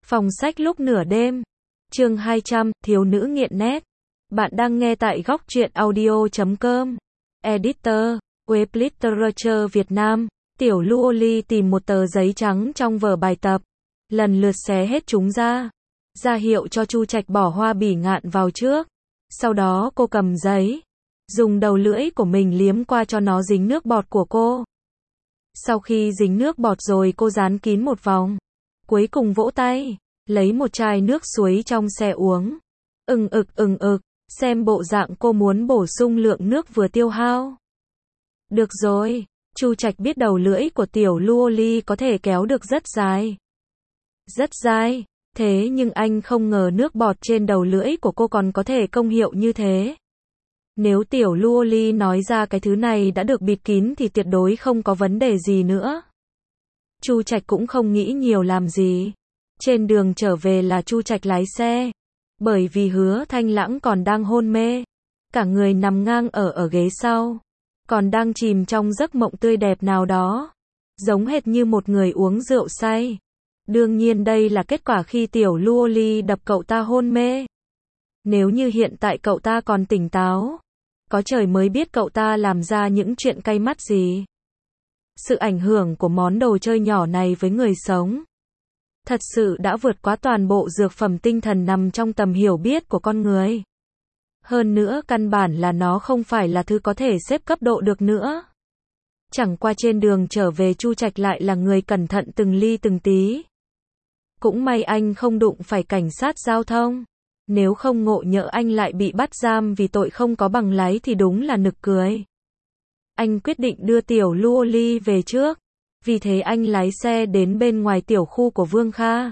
Phòng sách lúc nửa đêm. Chương 200, thiếu nữ nghiện net. Bạn đang nghe tại góc truyện audio.com. Editor, Web Literature Việt Nam. Tiểu Luoli tìm một tờ giấy trắng trong vở bài tập, lần lượt xé hết chúng ra, ra hiệu cho Chu Trạch bỏ Hoa Bỉ Ngạn vào trước. Sau đó cô cầm giấy, dùng đầu lưỡi của mình liếm qua cho nó dính nước bọt của cô. Sau khi dính nước bọt rồi cô dán kín một vòng. Cuối cùng vỗ tay, lấy một chai nước suối trong xe uống. Xem bộ dạng cô muốn bổ sung lượng nước vừa tiêu hao. Được rồi, Chu Trạch biết đầu lưỡi của tiểu Luoli có thể kéo được rất dài. Rất dài, thế nhưng anh không ngờ nước bọt trên đầu lưỡi của cô còn có thể công hiệu như thế. Nếu tiểu Luoli nói ra cái thứ này đã được bịt kín thì tuyệt đối không có vấn đề gì nữa. Chu Trạch cũng không nghĩ nhiều làm gì. Trên đường trở về là Chu Trạch lái xe. Bởi vì Hứa Thanh Lãng còn đang hôn mê. Cả người nằm ngang ở ghế sau. Còn đang chìm trong giấc mộng tươi đẹp nào đó. Giống hệt như một người uống rượu say. Đương nhiên đây là kết quả khi tiểu Luoli đập cậu ta hôn mê. Nếu như hiện tại cậu ta còn tỉnh táo, có trời mới biết cậu ta làm ra những chuyện cay mắt gì. Sự ảnh hưởng của món đồ chơi nhỏ này với người sống thật sự đã vượt quá toàn bộ dược phẩm tinh thần nằm trong tầm hiểu biết của con người. Hơn nữa căn bản là nó không phải là thứ có thể xếp cấp độ được nữa. Chẳng qua trên đường trở về Chu Trạch lại là người cẩn thận từng ly từng tí. Cũng may anh không đụng phải cảnh sát giao thông. Nếu không ngộ nhỡ anh lại bị bắt giam vì tội không có bằng lái thì đúng là nực cười. Anh quyết định đưa tiểu Luoli về trước. Vì thế anh lái xe đến bên ngoài tiểu khu của Vương Kha.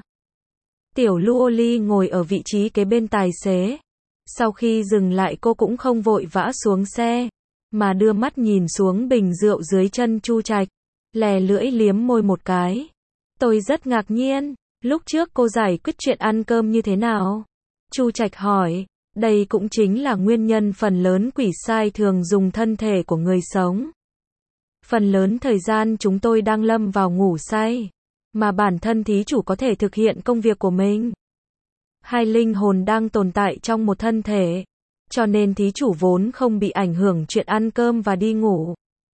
Tiểu Luoli ngồi ở vị trí kế bên tài xế. Sau khi dừng lại cô cũng không vội vã xuống xe, mà đưa mắt nhìn xuống bình rượu dưới chân Chu Trạch, lè lưỡi liếm môi một cái. Tôi rất ngạc nhiên, lúc trước cô giải quyết chuyện ăn cơm như thế nào? Chu Trạch hỏi, đây cũng chính là nguyên nhân phần lớn quỷ sai thường dùng thân thể của người sống. Phần lớn thời gian chúng tôi đang lâm vào ngủ say, mà bản thân thí chủ có thể thực hiện công việc của mình. Hai linh hồn đang tồn tại trong một thân thể, cho nên thí chủ vốn không bị ảnh hưởng chuyện ăn cơm và đi ngủ.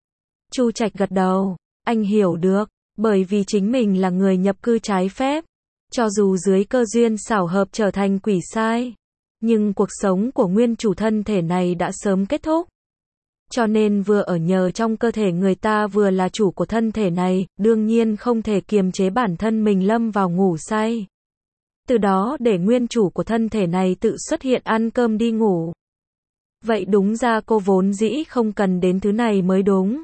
Chu Trạch gật đầu, anh hiểu được, bởi vì chính mình là người nhập cư trái phép. Cho dù dưới cơ duyên xảo hợp trở thành quỷ sai, nhưng cuộc sống của nguyên chủ thân thể này đã sớm kết thúc. Cho nên vừa ở nhờ trong cơ thể người ta vừa là chủ của thân thể này, đương nhiên không thể kiềm chế bản thân mình lâm vào ngủ say. Từ đó để nguyên chủ của thân thể này tự xuất hiện ăn cơm đi ngủ. Vậy đúng ra cô vốn dĩ không cần đến thứ này mới đúng.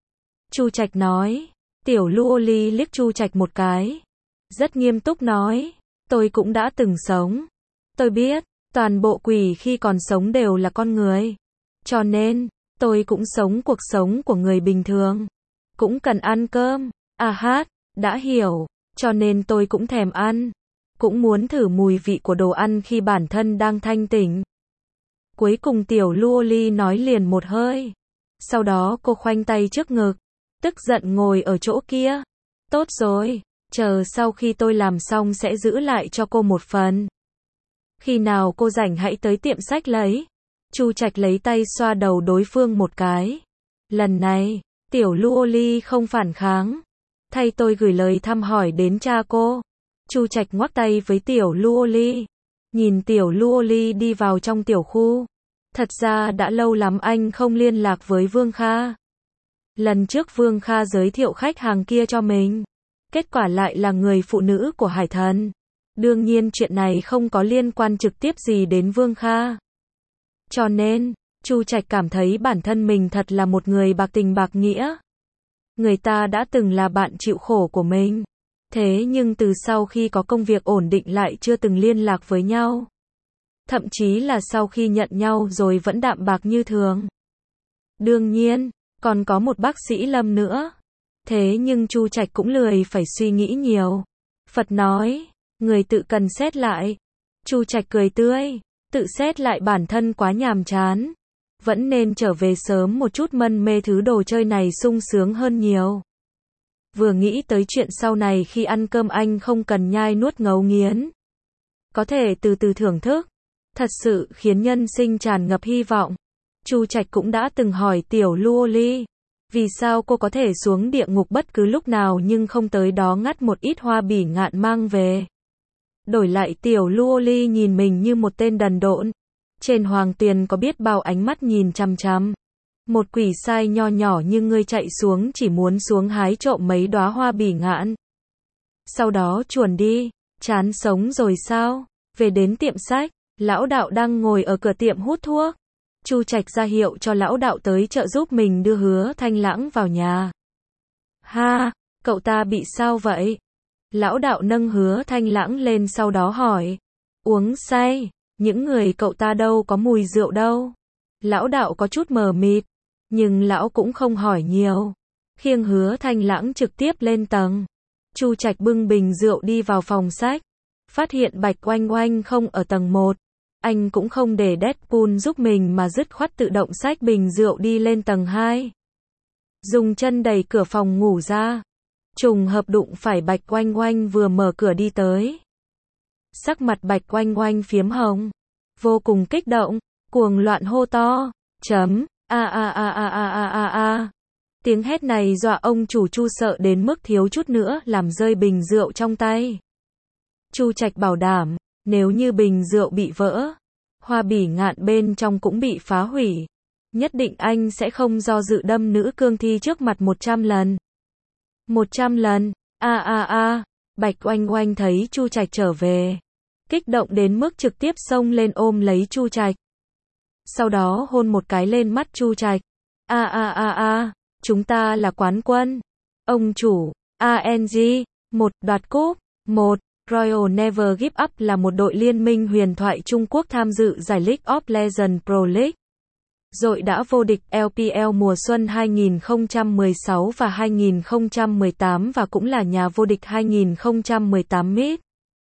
Chu Trạch nói. Tiểu Luoli liếc Chu Trạch một cái. Rất nghiêm túc nói. Tôi cũng đã từng sống. Tôi biết, toàn bộ quỷ khi còn sống đều là con người. Cho nên, tôi cũng sống cuộc sống của người bình thường. Cũng cần ăn cơm. Đã hiểu. Cho nên tôi cũng thèm ăn. Cũng muốn thử mùi vị của đồ ăn khi bản thân đang thanh tỉnh. Cuối cùng tiểu Luoli nói liền một hơi. Sau đó cô khoanh tay trước ngực, tức giận ngồi ở chỗ kia. Tốt rồi, chờ sau khi tôi làm xong sẽ giữ lại cho cô một phần. Khi nào cô rảnh hãy tới tiệm sách lấy. Chu Trạch lấy tay xoa đầu đối phương một cái. Lần này, tiểu Luoli không phản kháng. Thay tôi gửi lời thăm hỏi đến cha cô. Chu Trạch ngoắc tay với tiểu Luoli. Nhìn tiểu Luoli đi vào trong tiểu khu. Thật ra đã lâu lắm anh không liên lạc với Vương Kha. Lần trước Vương Kha giới thiệu khách hàng kia cho mình. Kết quả lại là người phụ nữ của Hải Thần. Đương nhiên chuyện này không có liên quan trực tiếp gì đến Vương Kha. Cho nên, Chu Trạch cảm thấy bản thân mình thật là một người bạc tình bạc nghĩa. Người ta đã từng là bạn chịu khổ của mình. Thế nhưng từ sau khi có công việc ổn định lại chưa từng liên lạc với nhau. Thậm chí là sau khi nhận nhau rồi vẫn đạm bạc như thường. Đương nhiên, còn có một bác sĩ Lâm nữa. Thế nhưng Chu Trạch cũng lười phải suy nghĩ nhiều. Phật nói, người tự cần xét lại. Chu Trạch cười tươi, tự xét lại bản thân quá nhàm chán. Vẫn nên trở về sớm một chút mân mê thứ đồ chơi này sung sướng hơn nhiều. Vừa nghĩ tới chuyện sau này khi ăn cơm anh không cần nhai nuốt ngấu nghiến. Có thể từ từ thưởng thức. Thật sự khiến nhân sinh tràn ngập hy vọng. Chu Trạch cũng đã từng hỏi Tiểu Luo Ly. Vì sao cô có thể xuống địa ngục bất cứ lúc nào nhưng không tới đó ngắt một ít hoa bỉ ngạn mang về. Đổi lại Tiểu Luo Ly nhìn mình như một tên đần độn. Trên hoàng tuyền có biết bao ánh mắt nhìn chằm chằm. Một quỷ sai nho nhỏ như ngươi chạy xuống chỉ muốn xuống hái trộm mấy đóa hoa bỉ ngạn. Sau đó chuồn đi, chán sống rồi sao? Về đến tiệm sách, lão đạo đang ngồi ở cửa tiệm hút thuốc. Chu Trạch ra hiệu cho lão đạo tới trợ giúp mình đưa Hứa Thanh Lãng vào nhà. Ha, cậu ta bị sao vậy? Lão đạo nâng Hứa Thanh Lãng lên sau đó hỏi. Uống say, những người cậu ta đâu có mùi rượu đâu. Lão đạo có chút mờ mịt, nhưng lão cũng không hỏi nhiều. Khiêng Hứa Thanh Lãng trực tiếp lên tầng. Chu Trạch bưng bình rượu đi vào phòng sách. Phát hiện Bạch Oanh Oanh không ở tầng 1. Anh cũng không để Deadpool giúp mình mà dứt khoát tự động xách bình rượu đi lên tầng 2. Dùng chân đẩy cửa phòng ngủ ra. Trùng hợp đụng phải Bạch Oanh Oanh vừa mở cửa đi tới. Sắc mặt Bạch Oanh Oanh phiếm hồng. Vô cùng kích động, cuồng loạn hô to. Chấm, a. Tiếng hét này dọa ông chủ Chu sợ đến mức thiếu chút nữa làm rơi bình rượu trong tay. Chu Trạch bảo đảm, nếu như bình rượu bị vỡ, hoa bỉ ngạn bên trong cũng bị phá hủy, nhất định anh sẽ không do dự đâm nữ cương thi trước mặt 100 lần. 100 lần, Bạch Oanh Oanh thấy Chu Trạch trở về, kích động đến mức trực tiếp xông lên ôm lấy Chu Trạch. Sau đó hôn một cái lên mắt Chu Trạch. Chúng ta là quán quân. Ông chủ, ANG, 1, đoạt cúp, 1. Royal Never Give Up là một đội liên minh huyền thoại Trung Quốc tham dự giải League of Legends Pro League. Đội đã vô địch LPL mùa xuân 2016 và 2018 và cũng là nhà vô địch 2018 Mid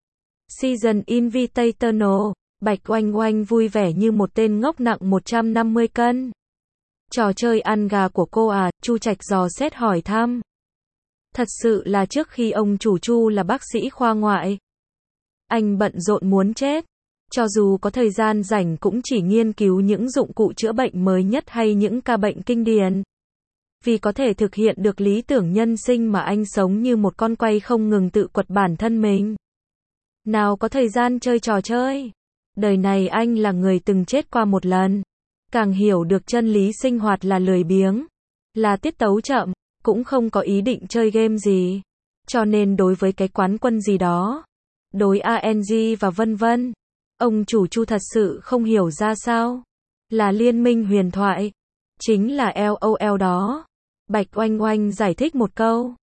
Season Invitational. Bạch Oanh Oanh vui vẻ như một tên ngốc nặng 150 cân. Trò chơi ăn gà của cô à? Chu Trạch dò xét hỏi thăm. Thật sự là trước khi ông chủ Chu là bác sĩ khoa ngoại. Anh bận rộn muốn chết. Cho dù có thời gian rảnh cũng chỉ nghiên cứu những dụng cụ chữa bệnh mới nhất hay những ca bệnh kinh điển. Vì có thể thực hiện được lý tưởng nhân sinh mà anh sống như một con quay không ngừng tự quật bản thân mình. Nào có thời gian chơi trò chơi. Đời này anh là người từng chết qua một lần. Càng hiểu được chân lý sinh hoạt là lười biếng. Là tiết tấu chậm. Cũng không có ý định chơi game gì. Cho nên đối với cái quán quân gì đó. Đối ANG và vân vân. Ông chủ Chu thật sự không hiểu ra sao. Là liên minh huyền thoại. Chính là LOL đó. Bạch Oanh Oanh giải thích một câu.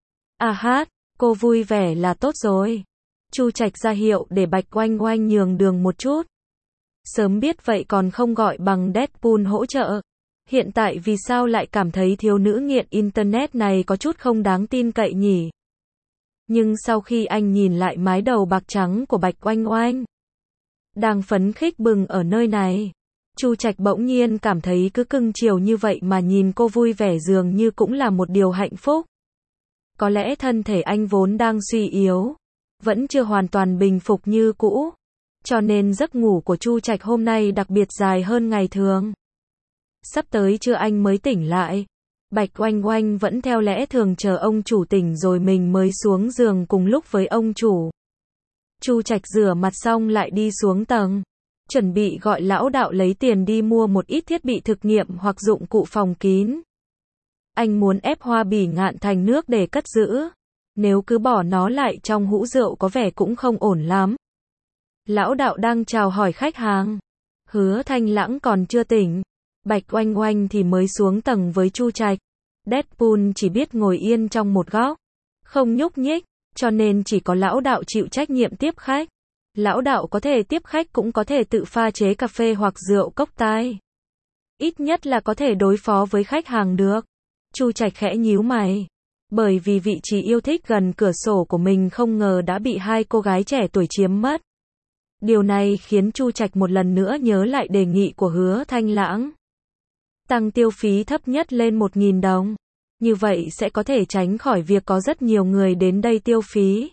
Cô vui vẻ là tốt rồi. Chu Trạch ra hiệu để Bạch Oanh Oanh nhường đường một chút. Sớm biết vậy còn không gọi bằng Deadpool hỗ trợ. Hiện tại vì sao lại cảm thấy thiếu nữ nghiện Internet này có chút không đáng tin cậy nhỉ? Nhưng sau khi anh nhìn lại mái đầu bạc trắng của Bạch Oanh Oanh, đang phấn khích bừng ở nơi này, Chu Trạch bỗng nhiên cảm thấy cứ cưng chiều như vậy mà nhìn cô vui vẻ dường như cũng là một điều hạnh phúc. Có lẽ thân thể anh vốn đang suy yếu, vẫn chưa hoàn toàn bình phục như cũ, cho nên giấc ngủ của Chu Trạch hôm nay đặc biệt dài hơn ngày thường. Sắp tới trưa anh mới tỉnh lại. Bạch Oanh Oanh vẫn theo lẽ thường chờ ông chủ tỉnh rồi mình mới xuống giường cùng lúc với ông chủ. Chu Trạch rửa mặt xong lại đi xuống tầng, chuẩn bị gọi lão đạo lấy tiền đi mua một ít thiết bị thực nghiệm hoặc dụng cụ phòng kín. Anh muốn ép hoa bỉ ngạn thành nước để cất giữ. Nếu cứ bỏ nó lại trong hũ rượu có vẻ cũng không ổn lắm. Lão đạo đang chào hỏi khách hàng. Hứa Thanh Lãng còn chưa tỉnh. Bạch Oanh Oanh thì mới xuống tầng với Chu Trạch. Deadpool chỉ biết ngồi yên trong một góc, không nhúc nhích, cho nên chỉ có lão đạo chịu trách nhiệm tiếp khách. Lão đạo có thể tiếp khách cũng có thể tự pha chế cà phê hoặc rượu cốc tai. Ít nhất là có thể đối phó với khách hàng được. Chu Trạch khẽ nhíu mày. Bởi vì vị trí yêu thích gần cửa sổ của mình không ngờ đã bị hai cô gái trẻ tuổi chiếm mất. Điều này khiến Chu Trạch một lần nữa nhớ lại đề nghị của Hứa Thanh Lãng. Tăng tiêu phí thấp nhất lên 1.000 đồng. Như vậy sẽ có thể tránh khỏi việc có rất nhiều người đến đây tiêu phí.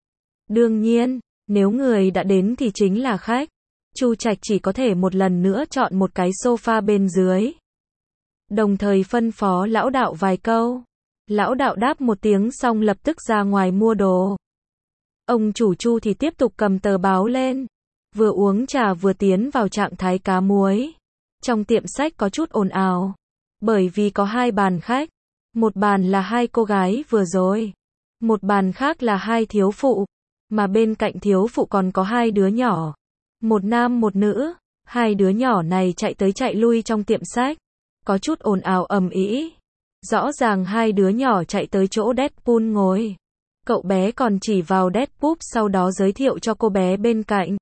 Đương nhiên, nếu người đã đến thì chính là khách. Chu Trạch chỉ có thể một lần nữa chọn một cái sofa bên dưới. Đồng thời phân phó lão đạo vài câu. Lão đạo đáp một tiếng xong lập tức ra ngoài mua đồ. Ông chủ Chu thì tiếp tục cầm tờ báo lên. Vừa uống trà vừa tiến vào trạng thái cá muối. Trong tiệm sách có chút ồn ào. Bởi vì có hai bàn khách. Một bàn là hai cô gái vừa rồi. Một bàn khác là hai thiếu phụ. Mà bên cạnh thiếu phụ còn có hai đứa nhỏ. Một nam một nữ. Hai đứa nhỏ này chạy tới chạy lui trong tiệm sách. Có chút ồn ào ầm ĩ. Rõ ràng hai đứa nhỏ chạy tới chỗ Deadpool ngồi. Cậu bé còn chỉ vào Deadpool sau đó giới thiệu cho cô bé bên cạnh.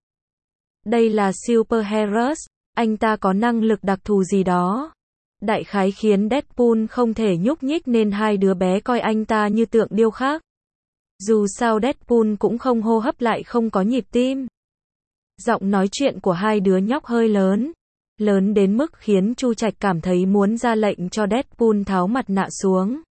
Đây là Superheroes, anh ta có năng lực đặc thù gì đó. Đại khái khiến Deadpool không thể nhúc nhích nên hai đứa bé coi anh ta như tượng điêu khắc. Dù sao Deadpool cũng không hô hấp lại không có nhịp tim. Giọng nói chuyện của hai đứa nhóc hơi lớn. Lớn đến mức khiến Chu Trạch cảm thấy muốn ra lệnh cho Deadpool tháo mặt nạ xuống.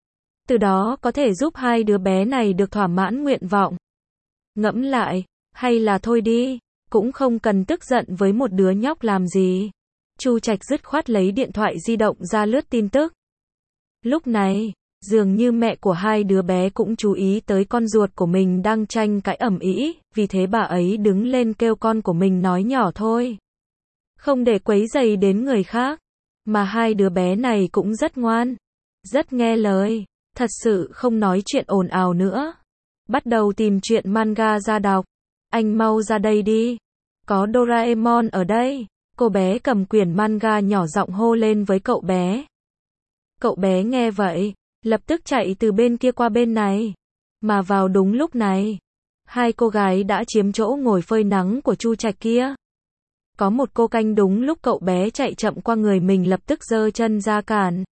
Từ đó có thể giúp hai đứa bé này được thỏa mãn nguyện vọng. Ngẫm lại, hay là thôi đi, cũng không cần tức giận với một đứa nhóc làm gì. Chu Trạch dứt khoát lấy điện thoại di động ra lướt tin tức. Lúc này, dường như mẹ của hai đứa bé cũng chú ý tới con ruột của mình đang tranh cãi ầm ĩ, vì thế bà ấy đứng lên kêu con của mình nói nhỏ thôi. Không để quấy rầy đến người khác. Mà hai đứa bé này cũng rất ngoan, rất nghe lời, thật sự không nói chuyện ồn ào nữa. Bắt đầu tìm chuyện manga ra đọc. Anh mau ra đây đi. Có Doraemon ở đây. Cô bé cầm quyển manga nhỏ giọng hô lên với cậu bé. Cậu bé nghe vậy, lập tức chạy từ bên kia qua bên này. Mà vào đúng lúc này, hai cô gái đã chiếm chỗ ngồi phơi nắng của Chu Trạch kia. Có một cô canh đúng lúc cậu bé chạy chậm qua người mình lập tức giơ chân ra cản.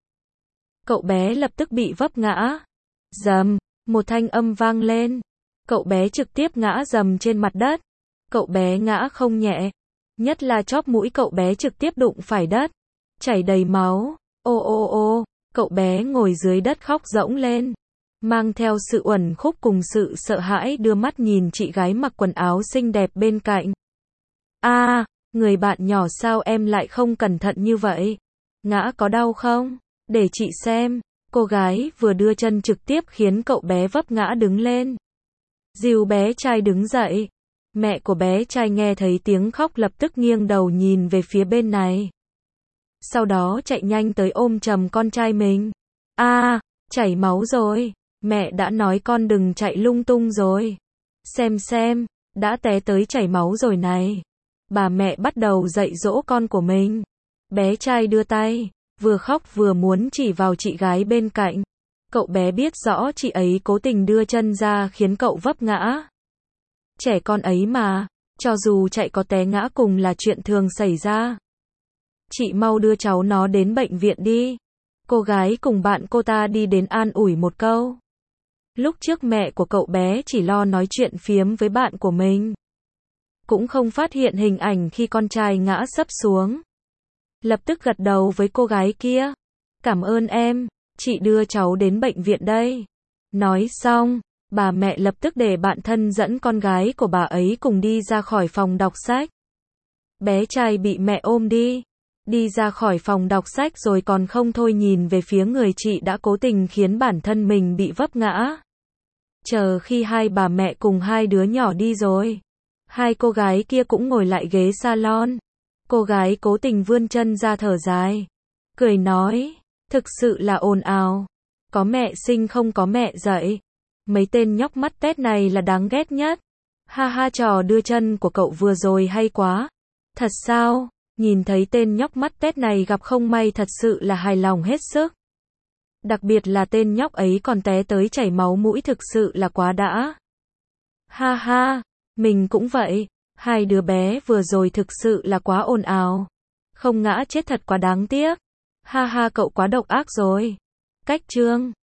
Cậu bé lập tức bị vấp ngã. Dầm, một thanh âm vang lên. Cậu bé trực tiếp ngã dầm trên mặt đất. Cậu bé ngã không nhẹ. Nhất là chóp mũi cậu bé trực tiếp đụng phải đất. Chảy đầy máu. Ô ô ô, cậu bé ngồi dưới đất khóc rỗng lên. Mang theo sự uẩn khúc cùng sự sợ hãi đưa mắt nhìn chị gái mặc quần áo xinh đẹp bên cạnh. À, người bạn nhỏ sao em lại không cẩn thận như vậy? Ngã có đau không? Để chị xem. Cô gái vừa đưa chân trực tiếp khiến cậu bé vấp ngã đứng lên. Dìu bé trai đứng dậy. Mẹ của bé trai nghe thấy tiếng khóc lập tức nghiêng đầu nhìn về phía bên này. Sau đó chạy nhanh tới ôm chầm con trai mình. À, chảy máu rồi. Mẹ đã nói con đừng chạy lung tung rồi. Xem, đã té tới chảy máu rồi này. Bà mẹ bắt đầu dạy dỗ con của mình. Bé trai đưa tay, vừa khóc vừa muốn chỉ vào chị gái bên cạnh. Cậu bé biết rõ chị ấy cố tình đưa chân ra khiến cậu vấp ngã. Trẻ con ấy mà, cho dù chạy có té ngã cùng là chuyện thường xảy ra. Chị mau đưa cháu nó đến bệnh viện đi. Cô gái cùng bạn cô ta đi đến an ủi một câu. Lúc trước mẹ của cậu bé chỉ lo nói chuyện phiếm với bạn của mình. Cũng không phát hiện hình ảnh khi con trai ngã sấp xuống. Lập tức gật đầu với cô gái kia. Cảm ơn em, chị đưa cháu đến bệnh viện đây. Nói xong, bà mẹ lập tức để bạn thân dẫn con gái của bà ấy cùng đi ra khỏi phòng đọc sách. Bé trai bị mẹ ôm đi ra khỏi phòng đọc sách rồi còn không thôi nhìn về phía người chị đã cố tình khiến bản thân mình bị vấp ngã. Chờ khi hai bà mẹ cùng hai đứa nhỏ đi rồi, hai cô gái kia cũng ngồi lại ghế salon. Cô gái cố tình vươn chân ra thở dài, cười nói, thực sự là ồn ào. Có mẹ sinh không có mẹ dạy. Mấy tên nhóc mắt tét này là đáng ghét nhất. Ha ha, trò đưa chân của cậu vừa rồi hay quá. Thật sao? Nhìn thấy tên nhóc mắt tét này gặp không may thật sự là hài lòng hết sức. Đặc biệt là tên nhóc ấy còn té tới chảy máu mũi thực sự là quá đã. Ha ha, mình cũng vậy. Hai đứa bé vừa rồi thực sự là quá ồn ào. Không ngã chết thật quá đáng tiếc. Ha ha, cậu quá độc ác rồi. Cách chương